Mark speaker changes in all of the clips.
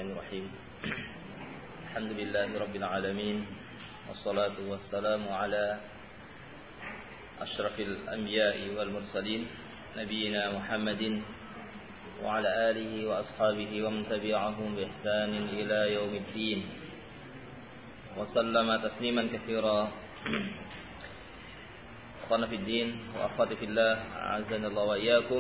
Speaker 1: Bismillahirrahmanirrahim. Alhamdulillahi alamin. Wassalatu wassalamu ala asyrafil anbiya'i wal mursalin nabiyina Muhammadin wa ala alihi wa ashabihi wa man tabi'ahum bi ihsanin ila yaumiddin. Wa sallama tasliman katsira. Akhwana fid din wa akhwati fillah, a'azzanallahu wa iyyakum.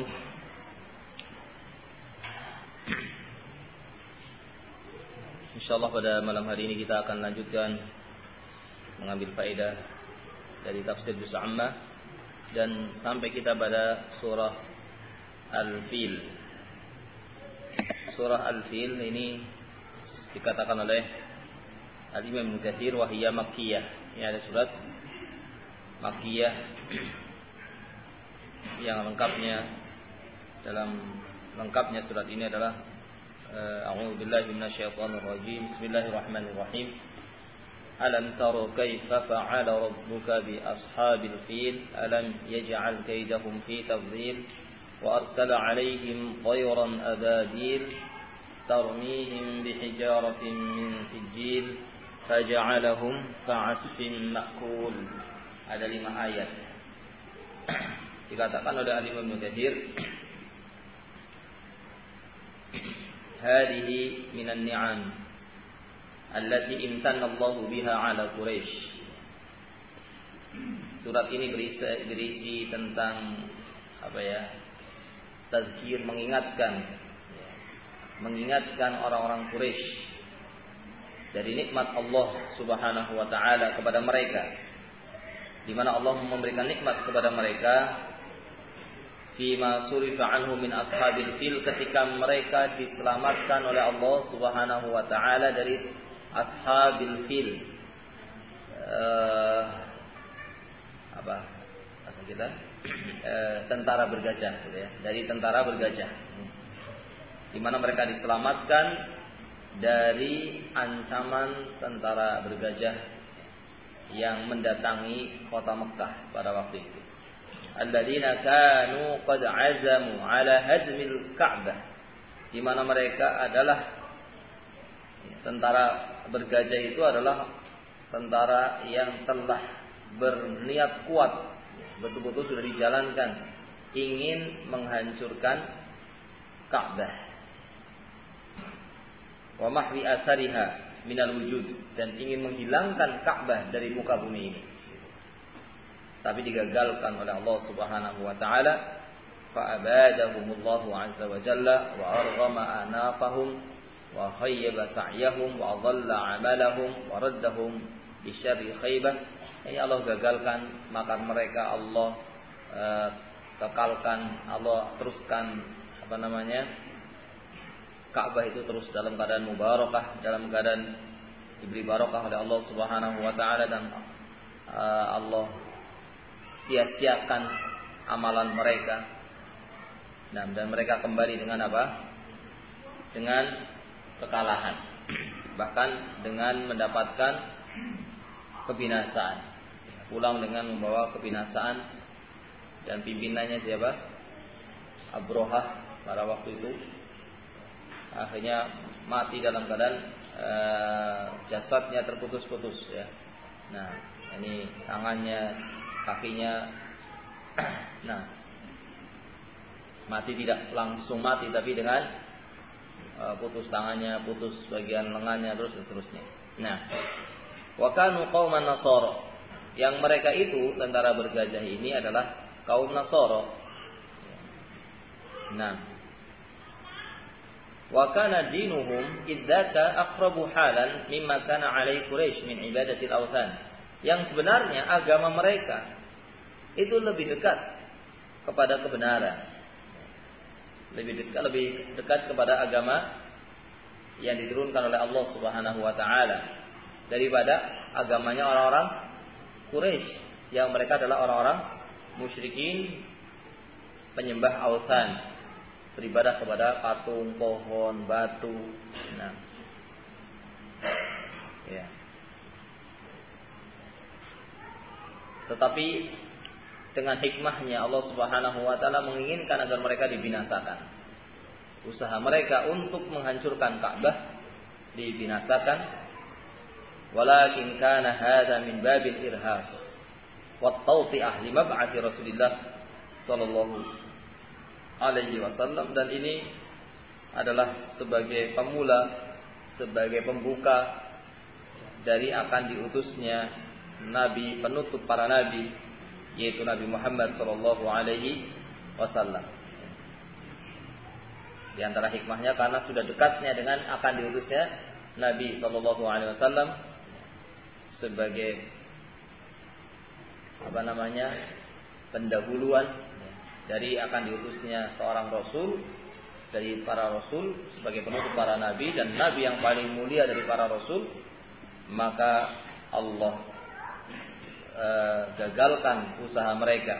Speaker 1: InsyaAllah pada malam hari ini kita akan lanjutkan mengambil faedah dari tafsir juz ammah dan sampai kita pada surah Al-Fil. Surah Al-Fil ini dikatakan oleh Al-Imam Ibnu Katsir wa hiya makkiyah. Ini ada surat makkiyah yang lengkapnya surat ini adalah A'udzu billahi minasyaitonir rajim. Bismillahirrahmanirrahim. Alam tara kaifa fa'ala rabbuka bi ashabil fil alam yaj'al kaydahum fi tadlil wa arsala 'alaihim tayran ababil tarmihim bihijaratin min sijil faj'alahum ka'asfin ma'kul. Ada 5 ayat. Dikatakan oleh Al-Imam Ibnu Katsir, hadhihi minan ni'am allati imtanna Allahu biha 'ala Quraisy. Surat ini berisi tentang tazkir, mengingatkan orang-orang Quraisy dari nikmat Allah Subhanahu wa taala kepada mereka, di mana Allah memberikan nikmat kepada mereka fima surifa anhu min ashabil fil, ketika mereka diselamatkan oleh Allah Subhanahu wa taala dari ashabil fil. Bahasa kita? Tentara bergajah, gitu ya. Dari tentara bergajah. Di mana mereka diselamatkan dari ancaman tentara bergajah yang mendatangi kota Mekkah pada waktu itu. Alladzina kanu qad azamu ala hadmil Ka'bah, di mana mereka adalah tentara bergajah itu adalah tentara yang telah berniat kuat, betul-betul sudah dijalankan ingin menghancurkan Ka'bah. Wa mahwi athariha minal wujud, dan ingin menghilangkan Ka'bah dari muka bumi ini. Tapi digagalkan oleh Allah Subhanahu wa taala. Fa abadahumullahu azza wa jalla wa arghama anafahum wa khayyaba sa'yahum wa dhalla 'amalahum wa raddahum bi syarri khaybah. Ini Allah gagalkan, maka mereka Allah kekalkan, Allah teruskan Ka'bah itu terus dalam keadaan mubarakah, dalam keadaan diberi barakah oleh Allah Subhanahu wa taala, dan Allah sia-siakan amalan mereka. Dan mereka kembali dengan apa? Dengan kekalahan. Bahkan dengan mendapatkan kebinasaan. Pulang dengan membawa kebinasaan. Dan pimpinannya siapa? Abrahah pada waktu itu. Akhirnya mati dalam keadaan jasadnya terputus-putus, ya. Nah, ini tangannya, kakinya, mati tidak langsung mati, tapi dengan putus tangannya, putus bagian lengannya, terus seterusnya. Nah, wa kanu qauman Nasara, yang mereka itu tentara bergajah ini adalah kaum Nasara. Nah, wa kana dinuhum idzaka aqrabu halan mimma kana alai Quraisy min ibadatil awthan, yang sebenarnya agama mereka itu lebih dekat kepada kebenaran, lebih dekat kepada agama yang diturunkan oleh Allah Subhanahu wa taala daripada agamanya orang-orang Quraisy, yang mereka adalah orang-orang musyrikin, penyembah awthan, beribadah kepada patung, pohon, batu. Nah, ya. Tetapi dengan hikmahnya Allah Subhanahu wa taala menginginkan agar mereka dibinasakan. Usaha mereka untuk menghancurkan Ka'bah dibinasakan, walakin kana hadza min babil irhas wa tawti'ah li mab'ati Rasulillah sallallahu alaihi wasallam, dan ini adalah sebagai pemula, sebagai pembuka dari akan diutusnya nabi penutup para nabi, yaitu Nabi Muhammad sallallahu alaihi wasallam. Di antara hikmahnya karena sudah dekatnya dengan akan diutusnya Nabi sallallahu alaihi wasallam sebagai pendahuluan dari akan diutusnya seorang rasul dari para rasul sebagai penutup para nabi dan nabi yang paling mulia dari para rasul, maka Allah gagalkan usaha mereka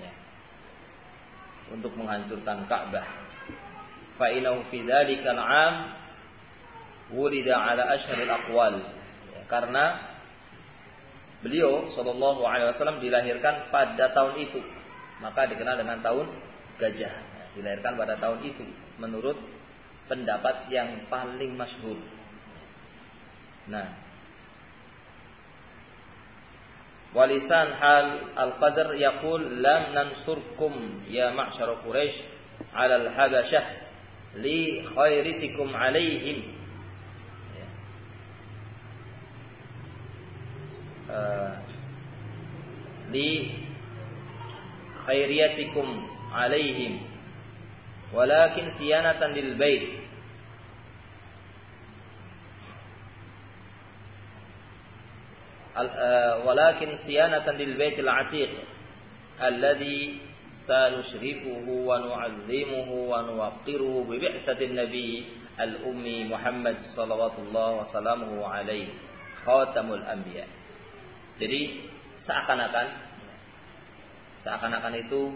Speaker 1: untuk menghancurkan Ka'bah. Fa innahu fi dzalikal 'am wulida 'ala asharil aqwal, karena beliau sallallahu alaihi wasallam dilahirkan pada tahun itu, maka dikenal dengan tahun gajah. Dilahirkan pada tahun itu menurut pendapat yang paling masyhur. Nah, walisan hal al-qadr yaqul lam nansurkum ya ma'syar Quraisy 'ala al-habasyah li khairitikum 'alaihim. Li khairiyatikum 'alaihim walakin siyanatan lil bait. Walakin siyanatan lil baitil 'atiq alladhi sanushrifuhu wa nu'azzimuhu wa nuwaqqiruhu bi bi'satin nabiy al-ummi Muhammad sallallahu wa sallamuhu alaihi khatamul anbiya. Jadi seakan-akan itu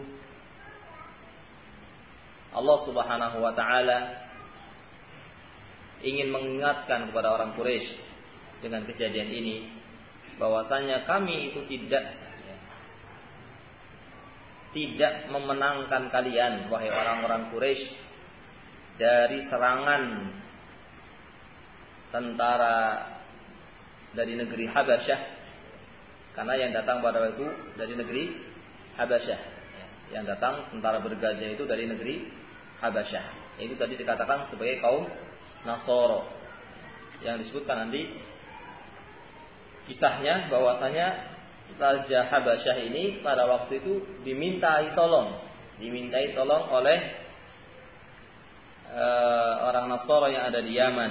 Speaker 1: Allah Subhanahu wa taala ingin mengingatkan kepada orang Quraisy dengan kejadian ini bahwasanya kami itu tidak memenangkan kalian wahai orang-orang Quraisy dari serangan tentara dari negeri Habasyah, karena yang datang pada waktu itu dari negeri Habasyah. Yang datang tentara bergajah itu dari negeri Habasyah. Itu tadi dikatakan sebagai kaum Nasoro. Yang disebutkan nanti kisahnya bahwasanya Raja Habasyah ini pada waktu itu dimintai tolong oleh orang Nasoro yang ada di Yaman.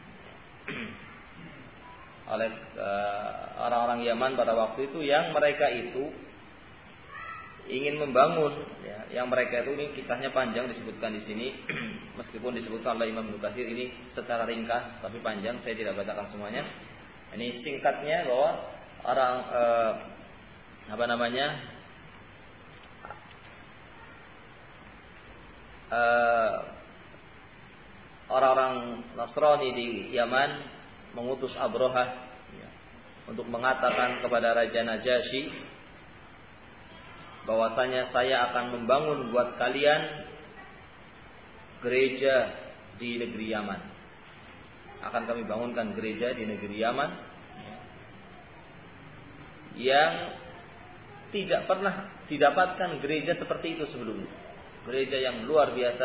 Speaker 1: Oleh orang-orang Yaman pada waktu itu yang mereka itu ingin membangun, yang mereka itu, ini kisahnya panjang disebutkan di sini, meskipun disebutkan oleh Imam Ibnu Katsir ini secara ringkas, tapi panjang, saya tidak bacakan semuanya. Ini singkatnya bahwa orang orang-orang Nasrani di Yaman mengutus Abrahah untuk mengatakan kepada Raja Najasyi bahwasanya saya akan membangun buat kalian gereja di negeri Yaman. Akan kami bangunkan gereja di negeri Yaman yang tidak pernah didapatkan gereja seperti itu sebelumnya. Gereja yang luar biasa,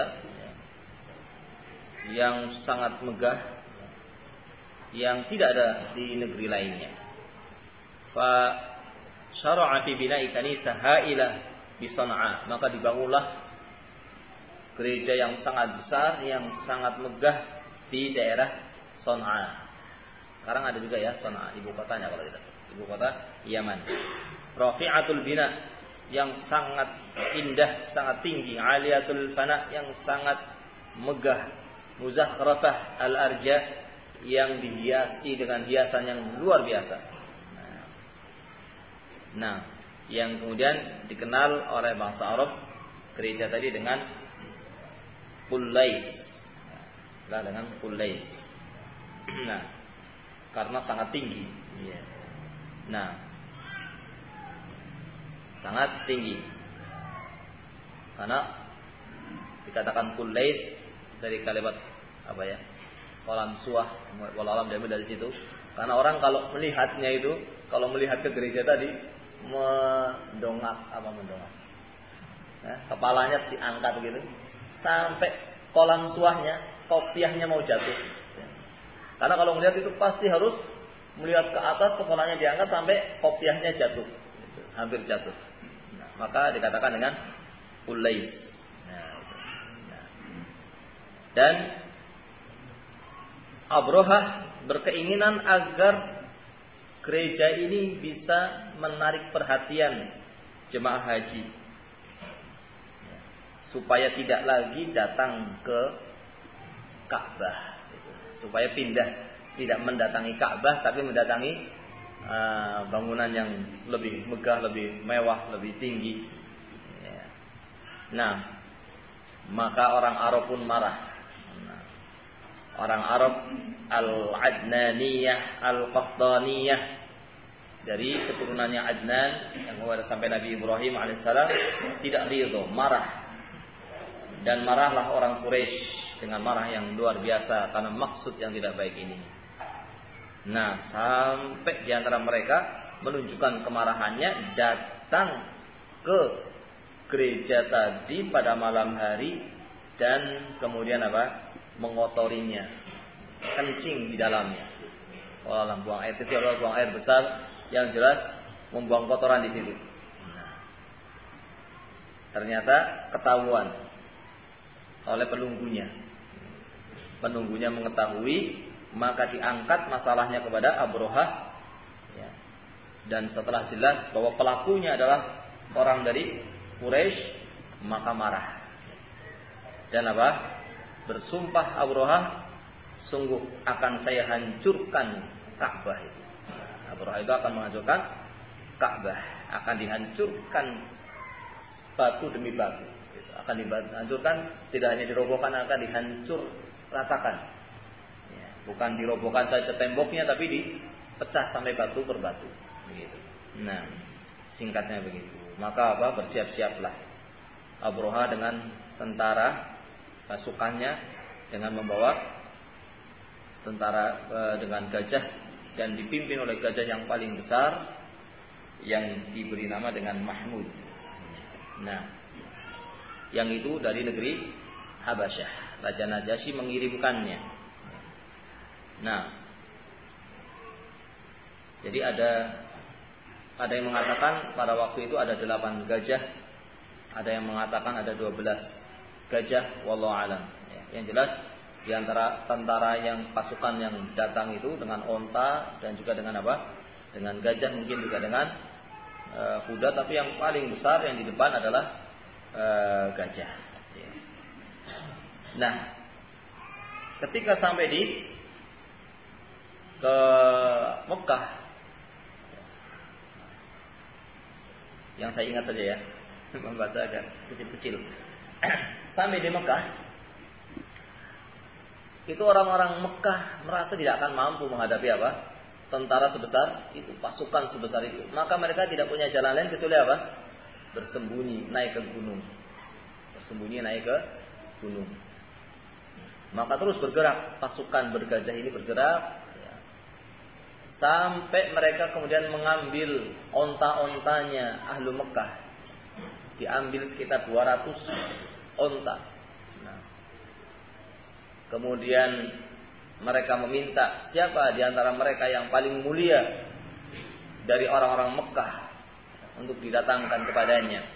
Speaker 1: yang sangat megah, yang tidak ada di negeri lainnya. Fa syara'a fi bina'i kanisah ha'ilah bi Sana'a, maka dibangunlah gereja yang sangat besar, yang sangat megah di daerah Sana'a. Sekarang ada juga ya Sana'a, ibu kotanya kalau tidak salah, ibu kota Yaman. Rafi'atul bina, yang sangat indah, sangat tinggi. Aliyatul fana, yang sangat megah. Muzakhrafah al-arja, yang dihiasi dengan hiasan yang luar biasa. Nah, yang kemudian dikenal oleh bangsa Arab gereja tadi dengan Qullais. Dengan Qullais. Nah, karena sangat tinggi. Nah, sangat tinggi. Karena dikatakan Qullais dari kalimat apa ya? kolam suah, walau alam diambil dari situ. Karena orang kalau melihatnya itu, kalau melihat ke gereja tadi mendongak. Kepalanya diangkat gitu sampai kolam suahnya, kopiahnya mau jatuh. Karena kalau melihat itu pasti harus melihat ke atas, kepalanya diangkat sampai kopiahnya jatuh, hampir jatuh. Nah, maka dikatakan dengan ulais. Dan Abrahah berkeinginan agar gereja ini bisa menarik perhatian jemaah haji, supaya tidak lagi datang ke Ka'bah, supaya pindah, tidak mendatangi Ka'bah tapi mendatangi bangunan yang lebih megah, lebih mewah, lebih tinggi. Nah, maka orang Arab pun marah. Orang Arab Al-Adnaniyah Al-Qahtaniyah, dari keturunannya Adnan yang sampai Nabi Ibrahim alaihissalam, tidak ridho, marah. Dan marahlah orang Quraisy dengan marah yang luar biasa karena maksud yang tidak baik ini. Nah, sampai di antara mereka menunjukkan kemarahannya, datang ke gereja tadi pada malam hari dan kemudian mengotorinya, kencing di dalamnya. Walau buang air kecil atau buang air besar, yang jelas membuang kotoran di situ. Ternyata ketahuan oleh penunggunya. Penunggunya mengetahui, maka diangkat masalahnya kepada Abrahah. Dan setelah jelas bahwa pelakunya adalah orang dari Quraisy, maka marah. Dan bersumpah Abrahah, sungguh akan saya hancurkan Ka'bah itu. Abrahah itu akan menghancurkan Ka'bah, akan dihancurkan batu demi batu. Akan dihancurkan, tidak hanya dirobohkan, akan dihancur ratakan. Bukan dirobohkan saja temboknya, tapi dipecah sampai batu per batu. Begitu. Nah, singkatnya begitu. Maka bersiap-siaplah Abrahah dengan tentara pasukannya, dengan membawa tentara dengan gajah, dan dipimpin oleh gajah yang paling besar yang diberi nama dengan Mahmud. Nah, yang itu dari negeri Habasyah. Raja Najasyi mengirimkannya. Nah, jadi ada yang mengatakan pada waktu itu ada 8 gajah, ada yang mengatakan ada 12 gajah, wallahu alam. Yang jelas di antara tentara yang pasukan yang datang itu dengan onta dan juga dengan dengan gajah, mungkin juga dengan kuda, tapi yang paling besar yang di depan adalah gajah. Nah, ketika sampai ke Mekah, yang saya ingat saja ya, membaca agak kecil-kecil. Sampai di Mekah, itu orang-orang Mekah merasa tidak akan mampu menghadapi tentara sebesar itu, pasukan sebesar itu. Maka mereka tidak punya jalan lain kecuali bersembunyi, naik ke gunung. Bersembunyi naik ke gunung. Maka terus bergerak, pasukan bergajah ini bergerak, sampai mereka kemudian mengambil onta-ontanya ahlu Mekah. Diambil sekitar 200 onta. Nah, kemudian mereka meminta siapa di antara mereka yang paling mulia dari orang-orang Mekah untuk didatangkan kepadanya.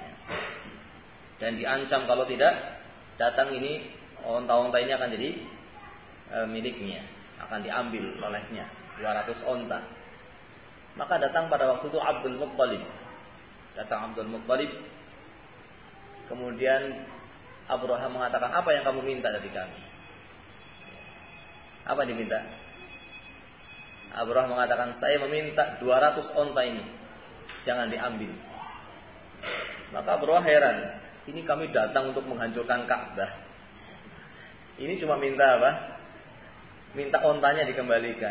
Speaker 1: Dan diancam kalau tidak datang ini, onta-onta ini akan jadi miliknya, akan diambil olehnya 200 onta. Maka datang pada waktu itu Abdul Muttalib. Datang Abdul Muttalib. Kemudian Abrahah mengatakan, apa yang kamu minta dari kami? Apa yang diminta? Abrahah mengatakan, saya meminta 200 onta ini, jangan diambil. Maka Abrahah heran, ini kami datang untuk menghancurkan Ka'bah. Ini cuma minta Minta ontanya dikembalikan.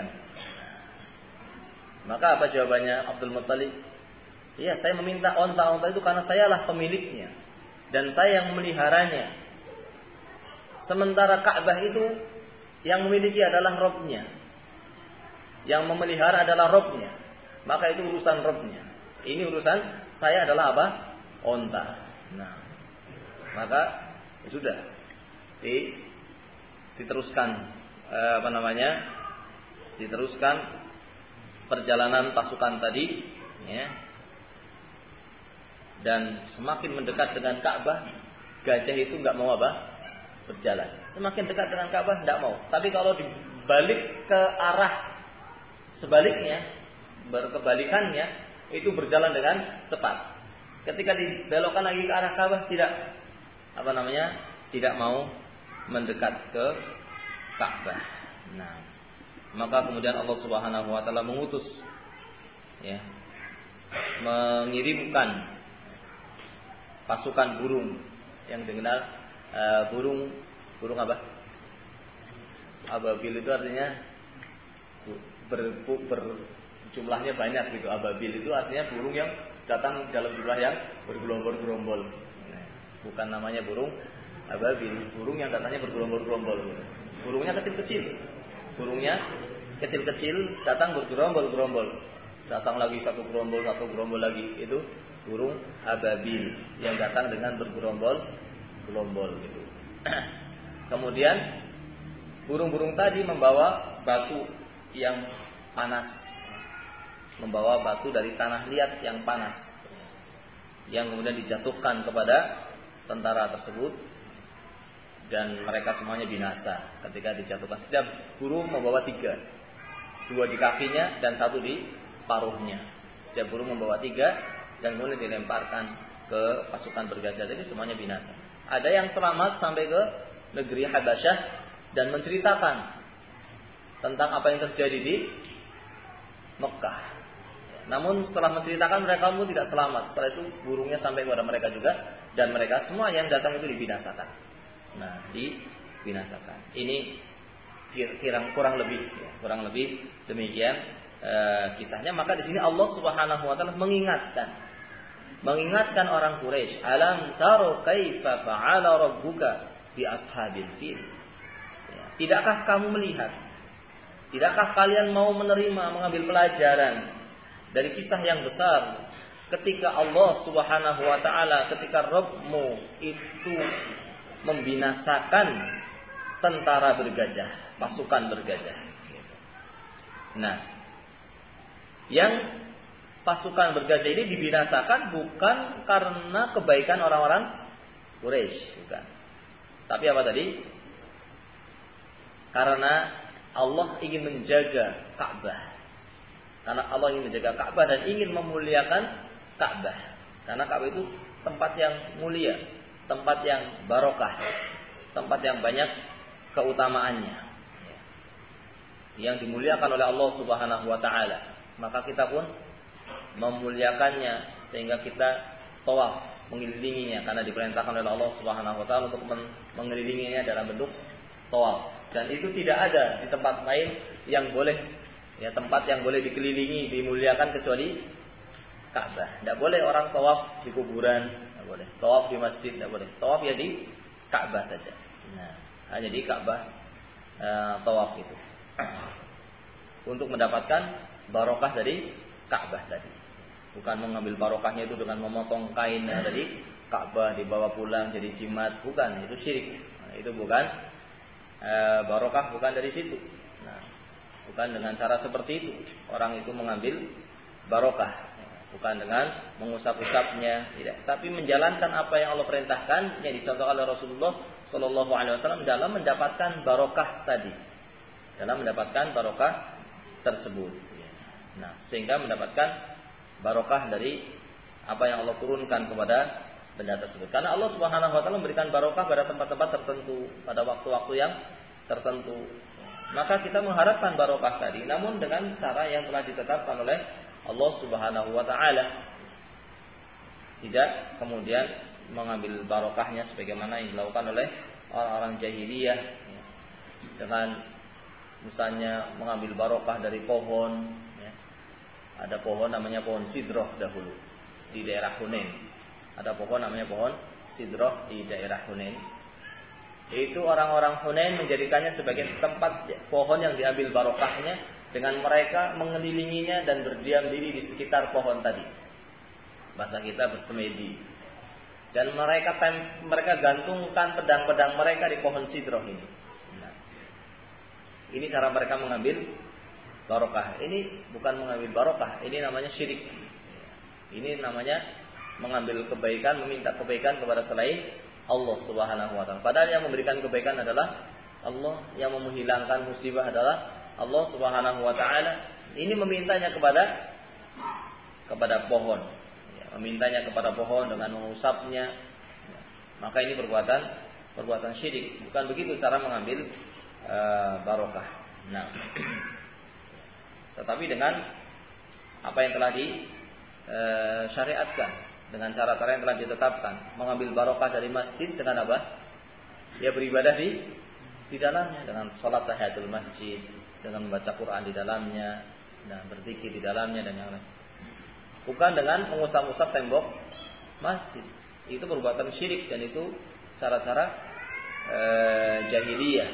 Speaker 1: Maka apa jawabannya Abdul Muttalib? Iya, saya meminta onta-onta itu karena sayalah pemiliknya dan saya yang memeliharanya. Sementara Ka'bah itu Yang memiliki adalah Rabb-nya. Yang memelihara adalah Rabb-nya. Maka itu urusan Rabb-nya. Ini urusan saya adalah apa? Onta. Nah, maka sudah diteruskan diteruskan perjalanan pasukan tadi, ya. Dan semakin mendekat dengan Ka'bah, gajah itu nggak mau berjalan. Semakin dekat dengan Ka'bah nggak mau. Tapi kalau dibalik ke arah sebaliknya, berkebalikannya, itu berjalan dengan cepat. Ketika dibelokkan lagi ke arah Ka'bah, tidak mau mendekat ke Ka'bah. Nah, maka kemudian Allah Subhanahu wa taala mengutus, ya, mengirimkan pasukan burung yang dikenal burung ababil. Itu artinya jumlahnya banyak gitu. Ababil itu artinya burung yang datang dalam jumlah yang bergerombol-gerombol. Bukan namanya burung ababil, burung yang datangnya bergerombol-gerombol. Burungnya kecil-kecil datang bergerombol-gerombol. Datang lagi satu gerombol lagi. Itu burung ababil yang datang dengan bergerombol-gerombol gitu. Kemudian burung-burung tadi membawa batu yang panas, membawa batu dari tanah liat yang panas, yang kemudian dijatuhkan kepada tentara tersebut, dan mereka semuanya binasa ketika dijatuhkan. Setiap burung membawa 3, 2 di kakinya dan 1 di paruhnya. Setiap burung membawa 3 dan kemudian dilemparkan ke pasukan bergajah. Jadi semuanya binasa. Ada yang selamat sampai ke negeri Habasyah dan menceritakan tentang apa yang terjadi di Mekah. Namun setelah menceritakan, mereka pun tidak selamat. Setelah itu burungnya sampai kepada mereka juga, dan mereka semua yang datang itu dibinasakan. Nah, dibinasakan. Ini kurang lebih demikian kisahnya. Maka di sini Allah Subhanahu wa taala mengingatkan orang Quraisy, alam taro kaifa fa'ala rabbuka bi ashabil fil. Tidakkah kamu melihat? Tidakkah kalian mau mengambil pelajaran dari kisah yang besar ketika Allah Subhanahu wa taala, ketika Rabbmu itu membinasakan tentara bergajah, pasukan bergajah. Nah, yang pasukan bergajah ini dibinasakan bukan karena kebaikan orang-orang Quraisy, bukan. Tapi apa tadi? Karena Allah ingin menjaga Ka'bah. Karena Allah ingin menjaga Ka'bah dan ingin memuliakan Ka'bah. Karena Ka'bah itu tempat yang mulia, tempat yang barokah, tempat yang banyak keutamaannya, yang dimuliakan oleh Allah Subhanahu wa taala. Maka kita pun memuliakannya sehingga kita tawaf mengelilinginya, karena diperintahkan oleh Allah Subhanahu wa taala untuk mengelilinginya dalam bentuk tawaf. Dan itu tidak ada di tempat lain yang boleh, ya, tempat yang boleh dikelilingi, dimuliakan kecuali Ka'bah. Tidak boleh orang tawaf di kuburan, tidak boleh. Tawaf di masjid, tidak boleh. Tawaf ya di Ka'bah saja. Nah, hanya di Ka'bah tawaf itu. Untuk mendapatkan barokah dari Ka'bah tadi. Bukan mengambil barokahnya itu dengan memotong kain dari Ka'bah dibawa pulang jadi jimat, bukan, itu syirik. Nah, itu bukan barokah, bukan dari situ. Nah, bukan dengan cara seperti itu orang itu mengambil barokah, bukan dengan mengusap-usapnya, tidak. Tapi menjalankan apa yang Allah perintahkan, yang dicontohkan oleh Rasulullah Shallallahu Alaihi Wasallam dalam mendapatkan barokah tadi, dalam mendapatkan barokah tersebut. Nah, sehingga mendapatkan barokah dari apa yang Allah turunkan kepada benda tersebut. Karena Allah Subhanahu wa taala memberikan barokah pada tempat-tempat tertentu, pada waktu-waktu yang tertentu. Maka kita mengharapkan barokah tadi, namun dengan cara yang telah ditetapkan oleh Allah Subhanahu wa taala. Tidak kemudian mengambil barokahnya sebagaimana yang dilakukan oleh orang-orang jahiliyah, dengan misalnya mengambil barokah dari pohon, ya. Ada pohon namanya pohon sidroh dahulu di daerah Hunain. Ada pohon namanya pohon sidroh di daerah Hunain. Itu orang-orang Hunain menjadikannya sebagai tempat pohon yang diambil barokahnya, dengan mereka mengelilinginya dan berdiam diri di sekitar pohon tadi. Bahasa kita bersemedi. Dan mereka gantungkan pedang-pedang mereka di pohon sidroh ini. Nah, ini cara mereka mengambil barokah. Ini bukan mengambil barokah, ini namanya syirik. Ini namanya mengambil kebaikan, meminta kebaikan kepada selain Allah Subhanahu wa taala. Padahal yang memberikan kebaikan adalah Allah, yang menghilangkan musibah adalah Allah Subhanahu wa taala. Ini memintanya kepada pohon. Ya, memintanya kepada pohon dengan mengusapnya. Ya, maka ini perbuatan syirik. Bukan begitu cara mengambil barokah. Nah, tetapi dengan apa yang telah disyariatkan, dengan cara-cara yang telah ditetapkan, mengambil barokah dari masjid dengan apa? Ya beribadah di dalamnya, dengan salat tahiyatul masjid, dengan membaca Quran di dalamnya, dan berzikir di dalamnya dan yang lain. Bukan dengan mengusap-usap tembok masjid. Itu perbuatan syirik dan itu cara-cara jahiliyah.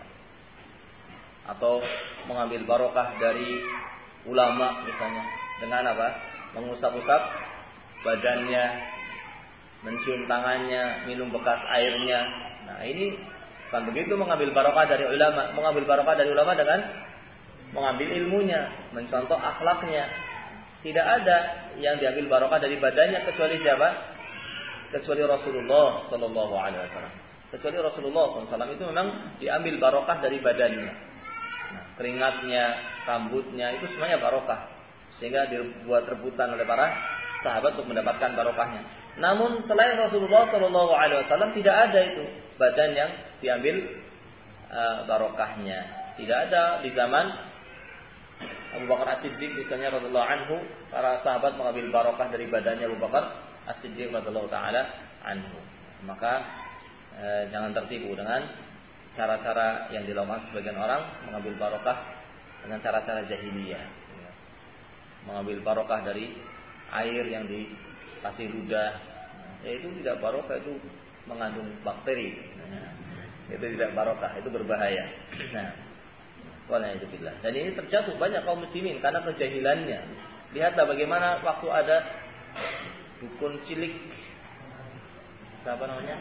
Speaker 1: Atau mengambil barokah dari ulama misalnya dengan apa? Mengusap-usap badannya, mencium tangannya, minum bekas airnya. Nah, ini bukan begitu mengambil barokah dari ulama. Mengambil barokah dari ulama dengan mengambil ilmunya, mencontoh akhlaknya. Tidak ada yang diambil barokah dari badannya kecuali siapa? Kecuali Rasulullah sallallahu alaihi wasallam. Kecuali Rasulullah SAW itu memang diambil barokah dari badannya. Nah, keringatnya, rambutnya itu semuanya barokah, sehingga dibuat rebutan oleh para sahabat untuk mendapatkan barokahnya. Namun selain Rasulullah Sallallahu Alaihi Wasallam tidak ada itu badan yang diambil barokahnya. Tidak ada di zaman Abu Bakar As-Siddiq misalnya radhiyallahu anhu, para sahabat mengambil barokah dari badannya Abu Bakar As-Siddiq radhiyallahu taala anhu. Maka jangan tertipu dengan cara-cara yang dilakukan sebagian orang mengambil barokah dengan cara-cara jahiliyah. Mengambil barokah dari air yang dikasih ludah, itu tidak barokah, itu mengandung bakteri. Itu tidak barokah, itu berbahaya. Nah, wala'idzubillah. Dan ini terjatuh banyak kaum muslimin karena kejahilannya. Lihatlah bagaimana waktu ada dukun cilik, siapa namanya?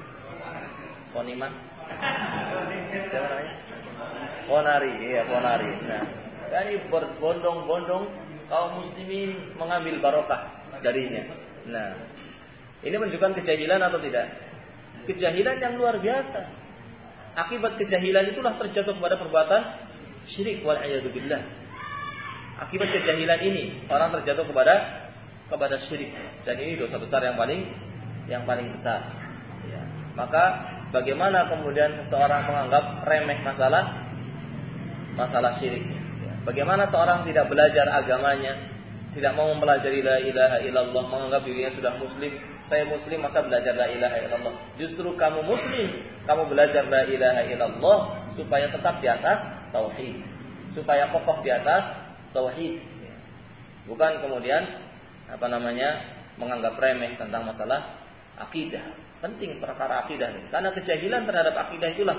Speaker 1: Poniman. Siapa namanya? Ponari, iya Ponari. Nah, ini berbondong-bondong kaum muslimin mengambil barokah darinya. Nah, ini menunjukkan kejahilan atau tidak? Kejahilan yang luar biasa. Akibat kejahilan itulah terjatuh kepada perbuatan syirik wal'iyadzubillah. Akibat kejahilan ini orang terjatuh kepada syirik, dan ini dosa besar yang paling besar. Ya. Maka bagaimana kemudian seseorang menganggap remeh masalah syirik? Bagaimana seorang tidak belajar agamanya, tidak mau mempelajari la ilaha illallah, menganggap dirinya sudah muslim. Saya muslim, masa belajar la ilaha illallah? Justru kamu muslim, kamu belajar la ilaha illallah supaya tetap di atas tauhid, supaya kokoh di atas tauhid. Bukan kemudian menganggap remeh tentang masalah akidah. Penting perkara akidah ini, karena kejahilan terhadap akidah itulah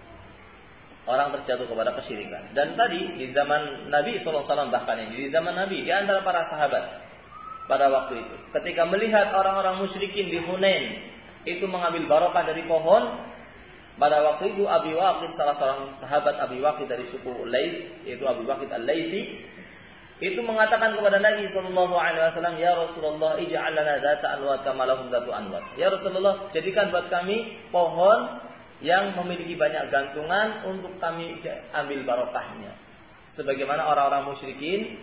Speaker 1: orang terjatuh kepada kesyirikan. Dan tadi di zaman Nabi SAW, bahkan ini di zaman Nabi, di antara para sahabat pada waktu itu, ketika melihat orang-orang musyrikin di Hunain itu mengambil barokah dari pohon, pada waktu itu Abi Waqid, salah seorang sahabat Abi Waqid dari suku Laits, yaitu Abi Waqid Al-Laitsi, itu mengatakan kepada Nabi SAW, ya Rasulullah, ij'al lana dzata anwat kama lahum dzatu anwat. Ya Rasulullah, jadikan buat kami pohon yang memiliki banyak gantungan untuk kami ambil barokahnya. Sebagaimana orang-orang musyrikin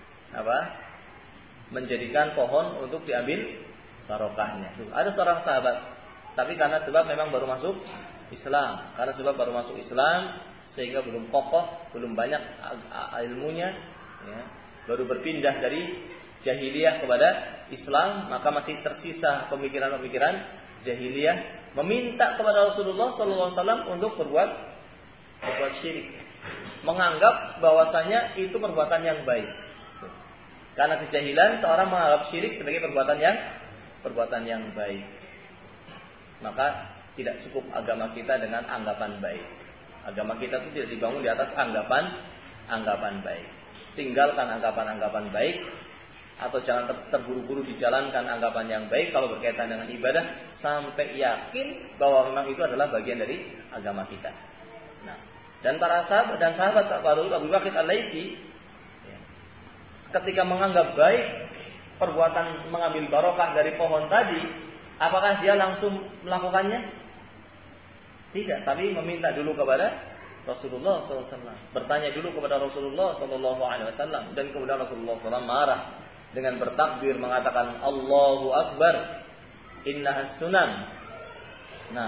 Speaker 1: menjadikan pohon untuk diambil barokahnya. Ada seorang sahabat, tapi karena sebab memang baru masuk Islam, sehingga belum kokoh, belum banyak ilmunya, ya, baru berpindah dari jahiliyah kepada Islam, maka masih tersisa pemikiran-pemikiran jahiliyah, meminta kepada Rasulullah SAW untuk berbuat syirik, menganggap bahwasanya itu perbuatan yang baik. Karena kejahilan, seorang menganggap syirik sebagai perbuatan yang baik. Maka Tidak cukup agama kita dengan anggapan baik. Agama kita itu tidak dibangun di atas anggapan baik. Tinggalkan anggapan-anggapan baik, atau jangan terburu-buru dijalankan anggapan yang baik kalau berkaitan dengan ibadah, sampai yakin bahwa memang itu adalah bagian dari agama kita. Nah, dan para sahabat Abu Bakar Al-Laitsi ketika menganggap baik perbuatan mengambil barokah dari pohon tadi, apakah dia langsung melakukannya? Tidak, tapi meminta dulu kepada Rasulullah SAW, bertanya dulu kepada Rasulullah SAW, dan kemudian Rasulullah SAW marah dengan bertakbir mengatakan Allahu Akbar, innaha sunan. Nah,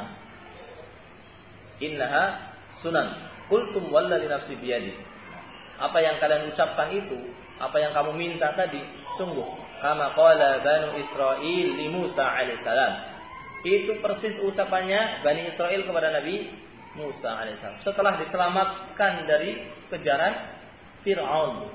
Speaker 1: innaha sunan. Qultum wallazi nafsi biyadi. Apa yang kalian ucapkan itu, apa yang kamu minta tadi, sungguh kama qala Banu Israil li Musa alaihissalam. Itu persis ucapannya Bani Israel kepada Nabi Musa alaihissalam. Setelah diselamatkan dari kejaran Fir'aun,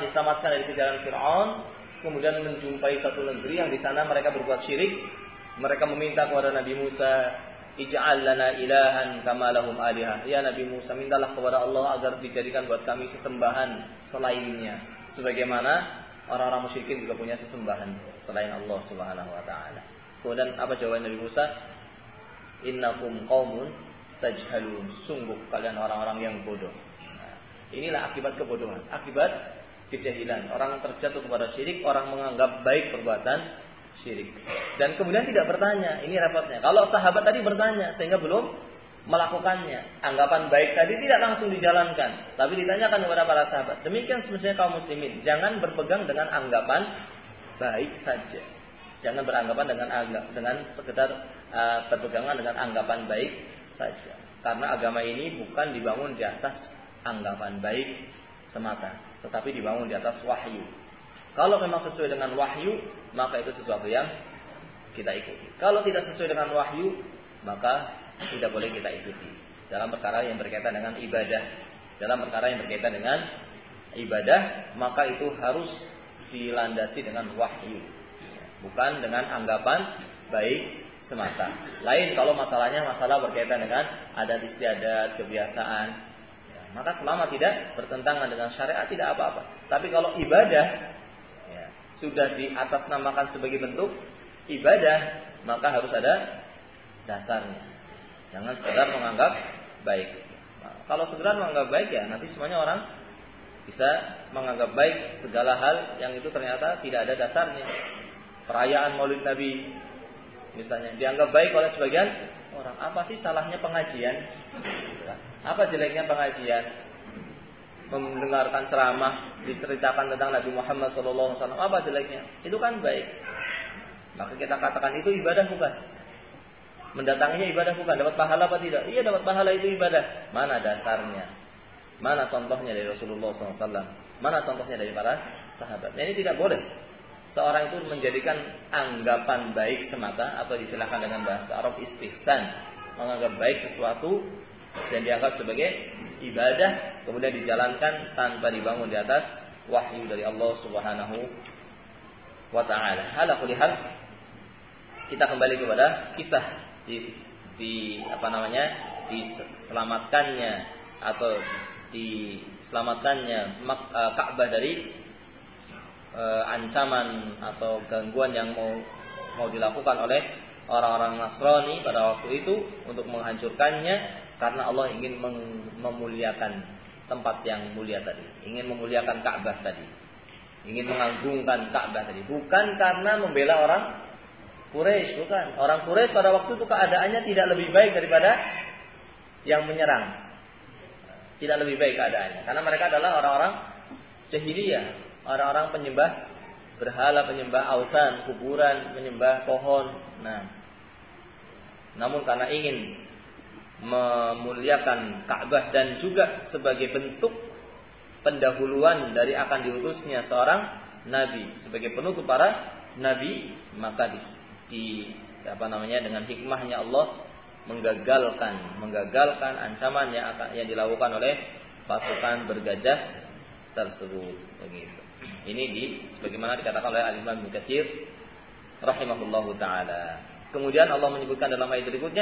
Speaker 1: kemudian menjumpai satu negeri yang di sana mereka berbuat syirik. Mereka meminta kepada Nabi Musa, ij'al lana ilahan kama lahum alihah. Ya Nabi Musa, mintalah kepada Allah agar dijadikan buat kami sesembahan selainnya, sebagaimana orang-orang musyrikin juga punya sesembahan selain Allah Subhanahu wa taala. Kemudian apa jawaban Nabi Musa? Innakum qaumun tajhalun. Sungguh kalian orang-orang yang bodoh. Nah, inilah akibat kebodohan, akibat kejahilan. Orang terjatuh kepada syirik, orang menganggap baik perbuatan syirik. Dan kemudian tidak bertanya, ini repotnya. Kalau sahabat tadi bertanya sehingga belum melakukannya. Anggapan baik tadi tidak langsung dijalankan, tapi ditanyakan kepada para sahabat. Demikian semestinya kaum muslimin. Jangan berpegang dengan anggapan baik saja. Jangan beranggapan dengan sekedar berpegangan dengan anggapan baik saja. Karena agama ini bukan dibangun di atas anggapan baik semata, tetapi dibangun di atas wahyu. Kalau memang sesuai dengan wahyu, maka itu sesuatu yang kita ikuti. Kalau tidak sesuai dengan wahyu, maka tidak boleh kita ikuti. Dalam perkara yang berkaitan dengan ibadah, maka itu harus dilandasi dengan wahyu, bukan dengan anggapan baik semata. Lain kalau masalahnya masalah berkaitan dengan adat istiadat, kebiasaan, maka selama tidak bertentangan dengan syariat tidak apa-apa. Tapi kalau ibadah sudah diatasnamakan sebagai bentuk ibadah, maka harus ada dasarnya. Jangan sekedar menganggap baik. Nah, kalau sekedar menganggap baik, ya nanti semuanya orang bisa menganggap baik segala hal yang itu ternyata tidak ada dasarnya. Perayaan Maulid Nabi misalnya dianggap baik oleh sebagian orang. Apa sih salahnya pengajian? Apa jeleknya pengajian? Mendengarkan ceramah diceritakan tentang Nabi Muhammad SAW, apa jeleknya? Itu kan baik. Maka kita katakan itu ibadah bukan? Mendatanginya ibadah bukan? Dapat pahala apa tidak? Iya, dapat pahala, itu ibadah. Mana dasarnya? Mana contohnya dari Rasulullah SAW? Mana contohnya dari para sahabat? Nah, ini tidak boleh seorang itu menjadikan anggapan baik semata, atau disilakan dengan bahasa Arab istihsan, menganggap baik sesuatu dan dianggap sebagai ibadah, kemudian dijalankan tanpa dibangun di atas wahyu dari Allah Subhanahu wa taala. Ala kulli hal, kita kembali kepada kisah diselamatkannya atau diselamatkannya Ka'bah dari ancaman atau gangguan yang mau dilakukan oleh orang-orang Nasrani pada waktu itu untuk menghancurkannya. Karena Allah ingin memuliakan tempat yang mulia tadi, ingin memuliakan Ka'bah tadi, ingin mengagungkan Ka'bah tadi, bukan karena membela orang Quraisy, bukan. Orang Quraisy pada waktu itu keadaannya tidak lebih baik daripada yang menyerang, tidak lebih baik keadaannya, karena mereka adalah orang-orang jahiliyah, orang-orang penyembah berhala, penyembah ausan, kuburan, penyembah pohon. Nah, namun karena ingin memuliakan Ka'bah dan juga sebagai bentuk pendahuluan dari akan diutusnya seorang nabi sebagai penutup para nabi, maka dengan hikmahnya Allah menggagalkan ancaman yang dilakukan oleh pasukan bergajah tersebut. Begitu. Ini sebagaimana dikatakan oleh Al-Imam Ibnu Katsir rahimahullahu taala. Kemudian Allah menyebutkan dalam ayat berikutnya,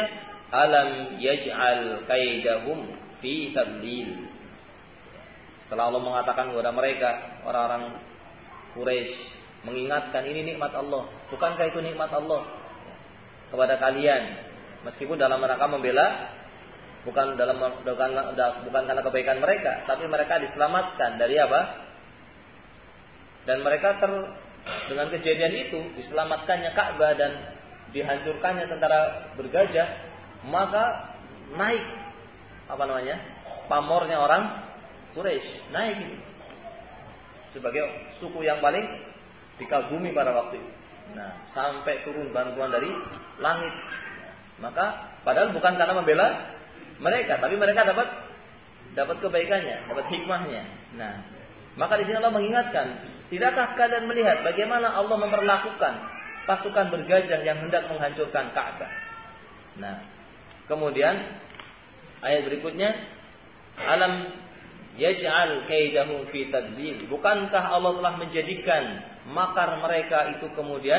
Speaker 1: Alam yaj'al kaidahum fi tadlil. Setelah Allah mengatakan kepada mereka, orang-orang Quraisy, mengingatkan ini nikmat Allah. Bukankah itu nikmat Allah kepada kalian? Meskipun dalam rangka membela, bukan karena kebaikan mereka, tapi mereka diselamatkan dari apa? Dan mereka dengan kejadian itu diselamatkannya Ka'bah dan dihancurkannya tentara bergajah, maka naik pamornya orang Quraisy, naik gitu. Sebagai suku yang paling dikagumi pada waktu itu. Nah, sampai turun bantuan dari langit. Maka padahal bukan karena membela mereka, tapi mereka dapat kebaikannya, dapat hikmahnya. Nah, maka di sini Allah mengingatkan, tidakkah kalian melihat bagaimana Allah memperlakukan pasukan bergajah yang hendak menghancurkan Ka'bah? Nah, kemudian ayat berikutnya, alam yaj'al kaidahum fi tadlil. Bukankah Allah telah menjadikan makar mereka itu kemudian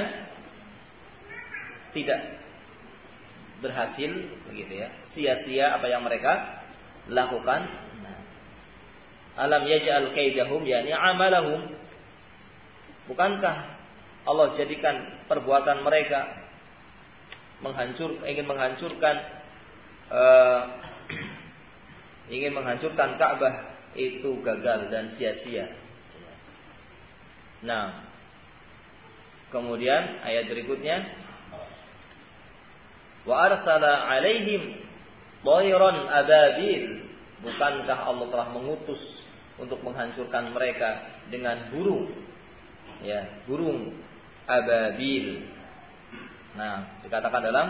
Speaker 1: tidak berhasil, begitu ya, sia-sia apa yang mereka lakukan. Nah, alam yaj'al kaidahum yakni amalahum. Bukankah Allah jadikan perbuatan mereka ingin menghancurkan Ka'bah itu gagal dan sia-sia. Nah, kemudian ayat berikutnya, wa arsala alaihim thayran ababil. Bukankah Allah telah mengutus untuk menghancurkan mereka dengan burung, ya, burung ababil. Nah, dikatakan dalam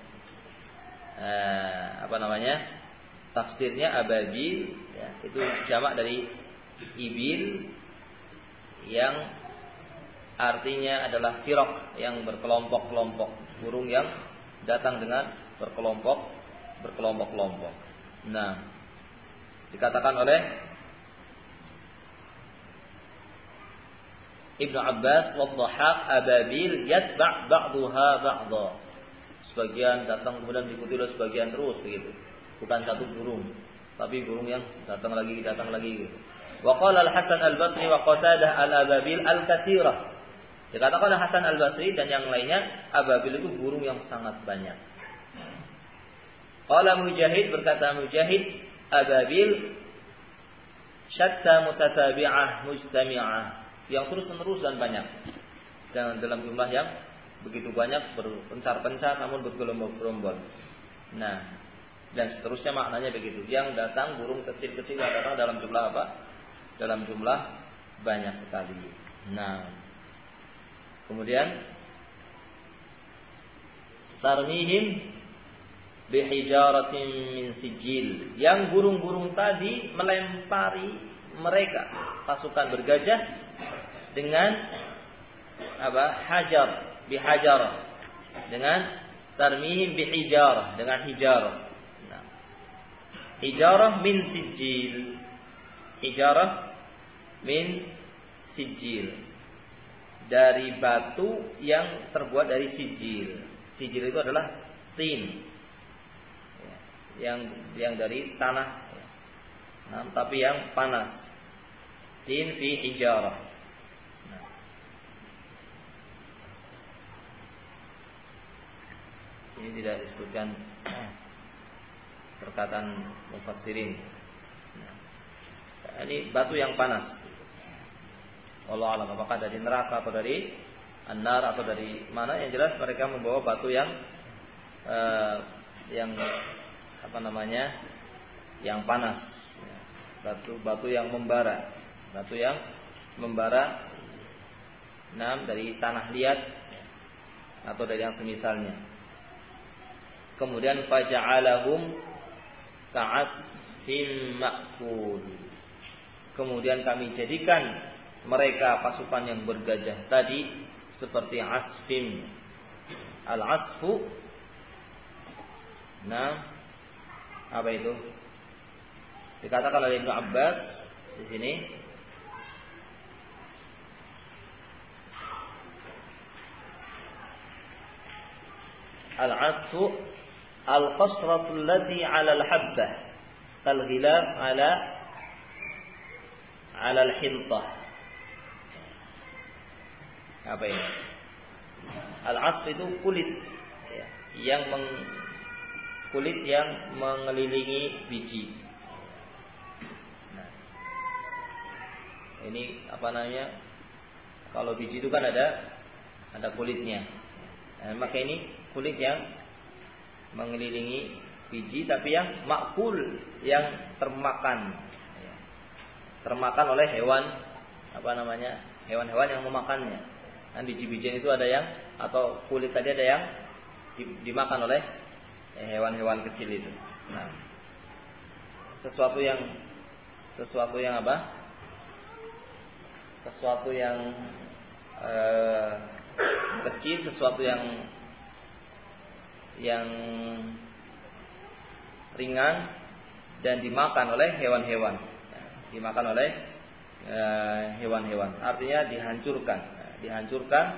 Speaker 1: tafsirnya ababil, ya, itu jamak dari ibil yang artinya adalah firaq, yang berkelompok-kelompok, burung yang datang dengan berkelompok-kelompok. Nah, dikatakan oleh Ibnu Abbas wa Dhahhak ababil yatba' ba'daha ba'dha. Sebagian datang kemudian diikuti oleh sebagian terus begitu. Bukan satu burung, tapi burung yang datang lagi gitu. Wa qala Al-Hasan Al-Basri wa Qatadah al-ababil al-katsirah. Dikatakan oleh Hasan Al-Basri dan yang lainnya, ababil itu burung yang sangat banyak. Qala Mujahid, berkata Mujahid, ababil syatta mutatabi'ah mujtami'ah, yang terus-menerus dan banyak. Dan dalam jumlah yang begitu banyak, berpencar-pencar namun bergerombol-gerombol. Nah, dan seterusnya maknanya begitu. Yang datang burung kecil-kecil yang datang dalam jumlah apa? Dalam jumlah banyak sekali. Nah, kemudian tarmihim bihijaratin min sijil. Yang burung-burung tadi melempari mereka, pasukan bergajah, dengan apa? Hajar, bihajar. Dengan tarmihim bihijarah, dengan hijarah. Hijarah min sijil. Hijarah min sijil. Dari batu yang terbuat dari sijil. Sijil itu adalah tin. Yang dari tanah. Nah, tapi yang panas. Tin fi hijarah. Nah. Ini tidak disebutkan perkataan mufassirin. Nah, ini batu yang panas. Allah alam, apakah dari neraka atau dari an-nar atau dari mana? Yang jelas mereka membawa batu yang yang panas. Batu yang membara. Batu yang membara. Dari tanah liat atau dari yang semisalnya. Kemudian faja'alahum ka'asfin ma'kul. Kemudian kami jadikan mereka pasukan yang bergajah tadi seperti asfin. Al-asfu, apa itu? Dikatakan oleh Ibnu Abbas di sini, al-asfu al-qasratul lati 'ala al-habbah kal ghilaf 'ala al-hintah. Apa ini? Al-asr itu kulit yang mengelilingi biji. Nah, ini apa namanya? Kalau biji itu kan ada kulitnya. Nah, maka ini kulit yang mengelilingi biji, tapi yang makul, yang termakan oleh hewan, apa namanya, hewan-hewan yang memakannya. Dan biji-bijian itu ada yang, atau kulit tadi ada yang dimakan oleh hewan-hewan kecil itu. Nah, sesuatu yang apa? Sesuatu yang kecil, sesuatu yang ringan dan dimakan oleh hewan-hewan. Dimakan oleh hewan-hewan. Artinya dihancurkan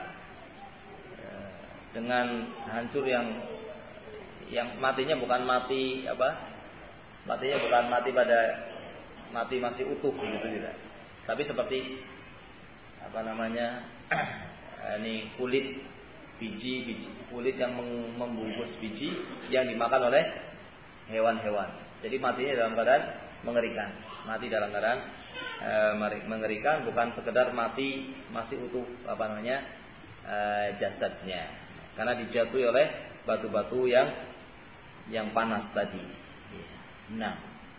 Speaker 1: dengan hancur yang matinya bukan mati apa? Matinya bukan mati masih utuh gitu tidak. Tapi seperti apa namanya? Ini kulit kulit yang membungkus biji yang dimakan oleh hewan-hewan. Jadi matinya dalam keadaan mengerikan. Mati dalam keadaan mengerikan, bukan sekedar mati masih utuh apa namanya jasadnya, karena dijatuhi oleh batu-batu yang panas tadi. Nah,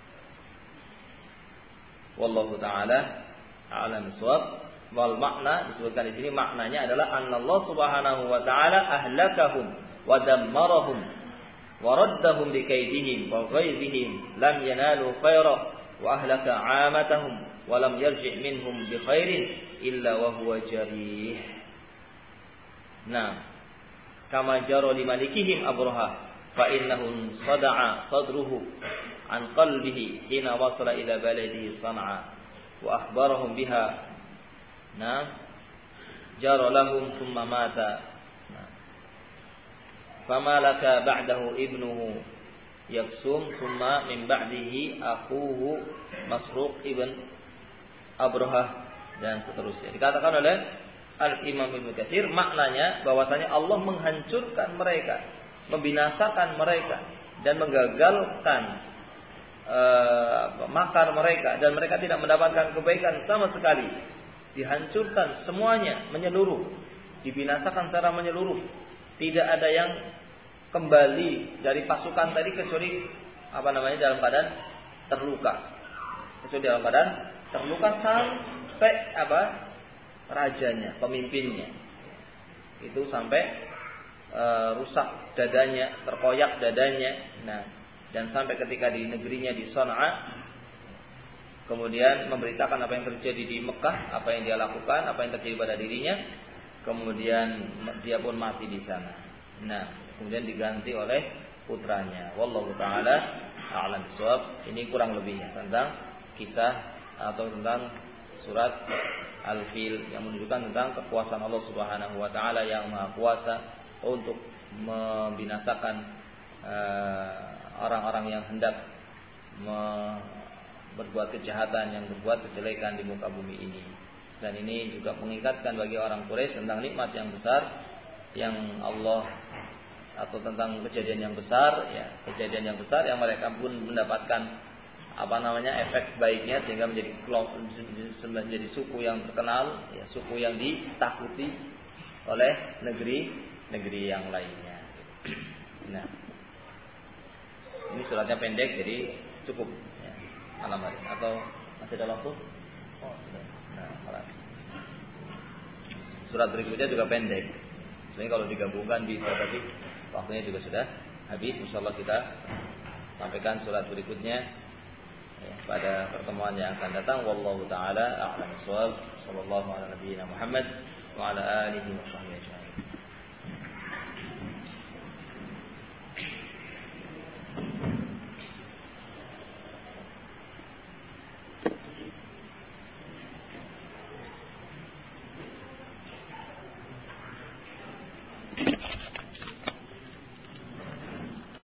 Speaker 1: wallahu taala a'lam bissawab. Wal makna disebutkan di sini, maknanya adalah Allah Subhanahu wa taala ahlakahum wa dammarahum wa raddahum bi kaidihim wa ghayrihim lam yanalu khaira wa ahlaka 'amatahum wa lam yarji' minhum bi khairin illa wa huwa jarih. Nah, kama jara li malikihim Abraha fa innahu sada'a sadruhu an qalbihi hina wasala ila baladihi San'a wa akhbarahum biha. Nah, jara lahum thumma mata. Fama laka ba'dahu ibnuhu Yaksum thumma min ba'dihi akhuhu Masruq ibn Abrahah, dan seterusnya. Dikatakan oleh Al-Imam Ibnu Katsir, maknanya bahwasanya Allah menghancurkan mereka, membinasakan mereka dan menggagalkan makar mereka, dan mereka tidak mendapatkan kebaikan sama sekali. Dihancurkan semuanya menyeluruh, dibinasakan secara menyeluruh. Tidak ada yang kembali dari pasukan tadi kecuali apa namanya dalam keadaan terluka. Kecuali dalam keadaan terluka sampai apa? Rajanya, pemimpinnya. Itu sampai rusak dadanya, terkoyak dadanya. Nah, dan sampai ketika di negerinya di San'a, kemudian memberitakan apa yang terjadi di Mekah, apa yang dia lakukan, apa yang terjadi pada dirinya. Kemudian dia pun mati di sana. Nah, kemudian diganti oleh putranya. Wallahu taala a'lam bishawab. Ini kurang lebihnya tentang kisah atau tentang surat Al-Fil yang menunjukkan tentang kekuasaan Allah Subhanahu wa taala yang Maha Kuasa untuk membinasakan orang-orang yang hendak berbuat kejahatan, yang berbuat kejelekan di muka bumi ini. Dan ini juga mengingatkan bagi orang Quraisy tentang nikmat yang besar yang Allah, atau tentang kejadian yang besar, ya, kejadian yang besar yang mereka pun mendapatkan apa namanya efek baiknya, sehingga menjadi suku yang terkenal, ya, suku yang ditakuti oleh negeri yang lainnya. Nah, ini suratnya pendek, jadi cukup ya, malam hari. Atau masih ada waktu? Oh, sudah. Nah, malas. Surat berikutnya juga pendek. Sebenarnya kalau digabungkan bisa, tapi waktunya juga sudah habis. Insyaallah kita sampaikan surat berikutnya ya, pada pertemuan yang akan datang. Wallahu taala a'lam bissawab. Sallallahu ala nabiyyina Muhammad wa ala alihi wa sahbihi ajma'in.